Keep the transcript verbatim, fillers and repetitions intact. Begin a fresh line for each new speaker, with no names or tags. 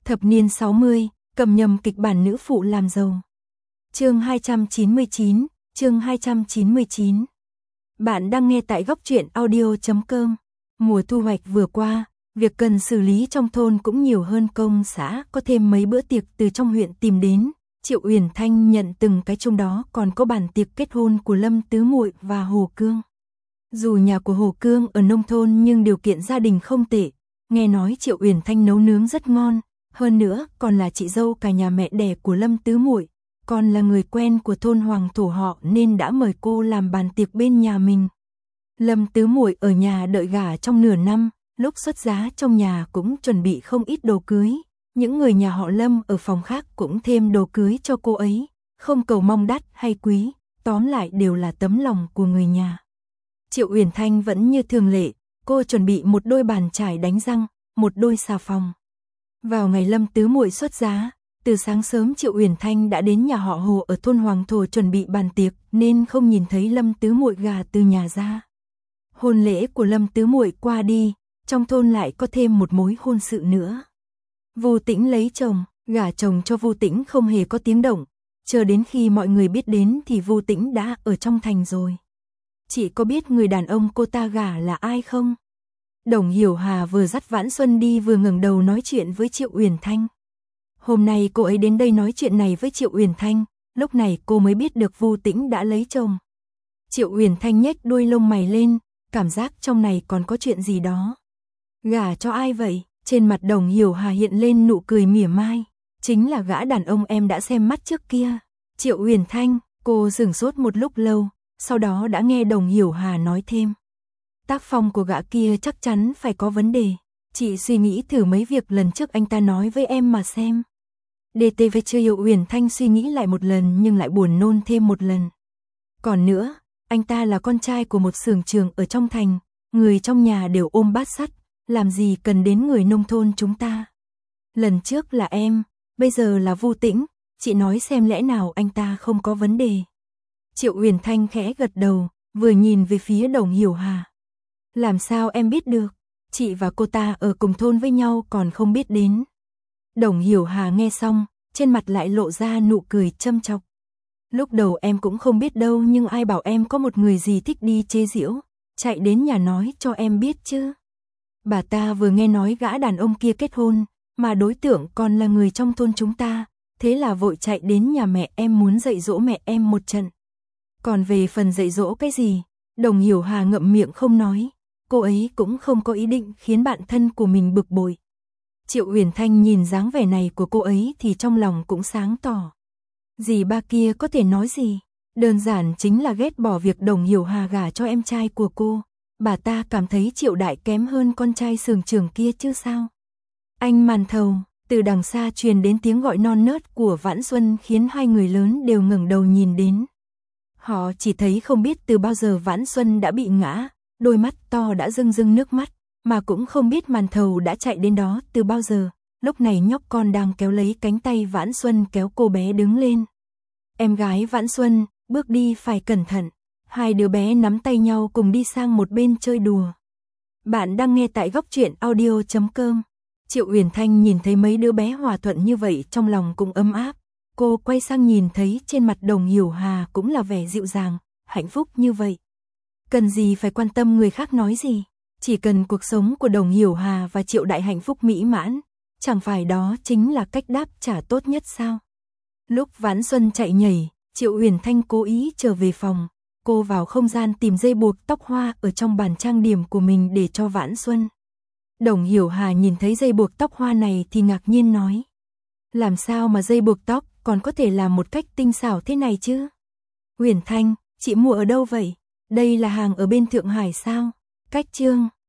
Thập niên sáu mươi, cầm nhầm kịch bản nữ phụ làm giàu. Chương hai trăm chín mươi chín, chương hai trăm chín mươi chín. Bạn đang nghe tại góc truyện audio chấm com. Mùa thu hoạch vừa qua, việc cần xử lý trong thôn cũng nhiều hơn, công xã có thêm mấy bữa tiệc từ trong huyện tìm đến. Triệu Uyển Thanh nhận từng cái, trong đó còn có bàn tiệc kết hôn của Lâm Tứ Muội và Hồ Cương. Dù nhà của Hồ Cương ở nông thôn nhưng điều kiện gia đình không tệ, nghe nói Triệu Uyển Thanh nấu nướng rất ngon, hơn nữa còn là chị dâu cả nhà mẹ đẻ của Lâm Tứ Muội, còn là người quen của thôn Hoàng Thổ họ nên đã mời cô làm bàn tiệc bên nhà mình. Lâm Tứ Muội ở nhà đợi gả trong nửa năm, lúc xuất giá trong nhà cũng chuẩn bị không ít đồ cưới. Những người nhà họ Lâm ở phòng khác cũng thêm đồ cưới cho cô ấy, không cầu mong đắt hay quý, tóm lại đều là tấm lòng của người nhà. Triệu Uyển Thanh vẫn như thường lệ, cô chuẩn bị một đôi bàn chải đánh răng, một đôi xà phòng. Vào ngày Lâm Tứ Muội xuất giá, từ sáng sớm Triệu Uyển Thanh đã đến nhà họ Hồ ở thôn Hoàng Thổ chuẩn bị bàn tiệc nên không nhìn thấy Lâm Tứ Muội gả từ nhà ra. Hôn lễ của Lâm Tứ Muội qua đi, trong thôn lại có thêm một mối hôn sự nữa. Vu Tĩnh lấy chồng, gả chồng cho Vu Tĩnh không hề có tiếng động, chờ đến khi mọi người biết đến thì Vu Tĩnh đã ở trong thành rồi. Chị có biết người đàn ông cô ta gả là ai không? Đồng Hiểu Hà vừa dắt Vãn Xuân đi vừa ngẩng đầu nói chuyện với Triệu Uyển Thanh. Hôm nay cô ấy đến đây nói chuyện này với Triệu Uyển Thanh, lúc này cô mới biết được Vu Tĩnh đã lấy chồng. Triệu Uyển Thanh nhếch đuôi lông mày lên, cảm giác trong này còn có chuyện gì đó. Gả cho ai vậy? Trên mặt Đồng Hiểu Hà hiện lên nụ cười mỉa mai, chính là gã đàn ông em đã xem mắt trước kia. Triệu Uyển Thanh, cô sửng sốt một lúc lâu, sau đó đã nghe Đồng Hiểu Hà nói thêm. Tác phong của gã kia chắc chắn phải có vấn đề, chị suy nghĩ thử mấy việc lần trước anh ta nói với em mà xem. đê tê vê Triệu Uyển Thanh suy nghĩ lại một lần nhưng lại buồn nôn thêm một lần. Còn nữa, anh ta là con trai của một xưởng trường ở trong thành, người trong nhà đều ôm bát sắt, làm gì cần đến người nông thôn chúng ta. Lần trước là em, bây giờ là Vu Tĩnh, chị nói xem lẽ nào anh ta không có vấn đề. Triệu Uyển Thanh khẽ gật đầu, vừa nhìn về phía Đồng Hiểu Hà. Làm sao em biết được, chị và cô ta ở cùng thôn với nhau còn không biết đến. Đồng Hiểu Hà nghe xong, trên mặt lại lộ ra nụ cười châm chọc. Lúc đầu em cũng không biết đâu, nhưng ai bảo em có một người gì thích đi chế giễu, chạy đến nhà nói cho em biết chứ. Bà ta vừa nghe nói gã đàn ông kia kết hôn, mà đối tượng còn là người trong thôn chúng ta, thế là vội chạy đến nhà mẹ em muốn dạy dỗ mẹ em một trận. Còn về phần dạy dỗ cái gì, Đồng Hiểu Hà ngậm miệng không nói, cô ấy cũng không có ý định khiến bạn thân của mình bực bội. Triệu Uyển Thanh nhìn dáng vẻ này của cô ấy thì trong lòng cũng sáng tỏ. Dì ba kia có thể nói gì, đơn giản chính là ghét bỏ việc Đồng Hiểu Hà gả cho em trai của cô. Bà ta cảm thấy Triệu Đại kém hơn con trai xưởng trưởng kia chứ sao. Anh Màn Thầu, từ đằng xa truyền đến tiếng gọi non nớt của Vãn Xuân khiến hai người lớn đều ngẩng đầu nhìn đến. Họ chỉ thấy không biết từ bao giờ Vãn Xuân đã bị ngã, đôi mắt to đã rưng rưng nước mắt, mà cũng không biết Màn Thầu đã chạy đến đó từ bao giờ. Lúc này nhóc con đang kéo lấy cánh tay Vãn Xuân kéo cô bé đứng lên. Em gái Vãn Xuân, bước đi phải cẩn thận. Hai đứa bé nắm tay nhau cùng đi sang một bên chơi đùa. Bạn đang nghe tại góc truyện audio chấm com. Triệu Uyển Thanh nhìn thấy mấy đứa bé hòa thuận như vậy trong lòng cũng ấm áp. Cô quay sang nhìn thấy trên mặt Đồng Hiểu Hà cũng là vẻ dịu dàng, hạnh phúc như vậy. Cần gì phải quan tâm người khác nói gì, chỉ cần cuộc sống của Đồng Hiểu Hà và Triệu Đại hạnh phúc mỹ mãn, chẳng phải đó chính là cách đáp trả tốt nhất sao? Lúc Vãn Xuân chạy nhảy, Triệu Uyển Thanh cố ý trở về phòng. Cô vào không gian tìm dây buộc tóc hoa ở trong bàn trang điểm của mình để cho Vãn Xuân. Đồng Hiểu Hà nhìn thấy dây buộc tóc hoa này thì ngạc nhiên nói. Làm sao mà dây buộc tóc còn có thể làm một cách tinh xảo thế này chứ? Uyển Thanh, chị mua ở đâu vậy? Đây là hàng ở bên Thượng Hải sao? Cách chương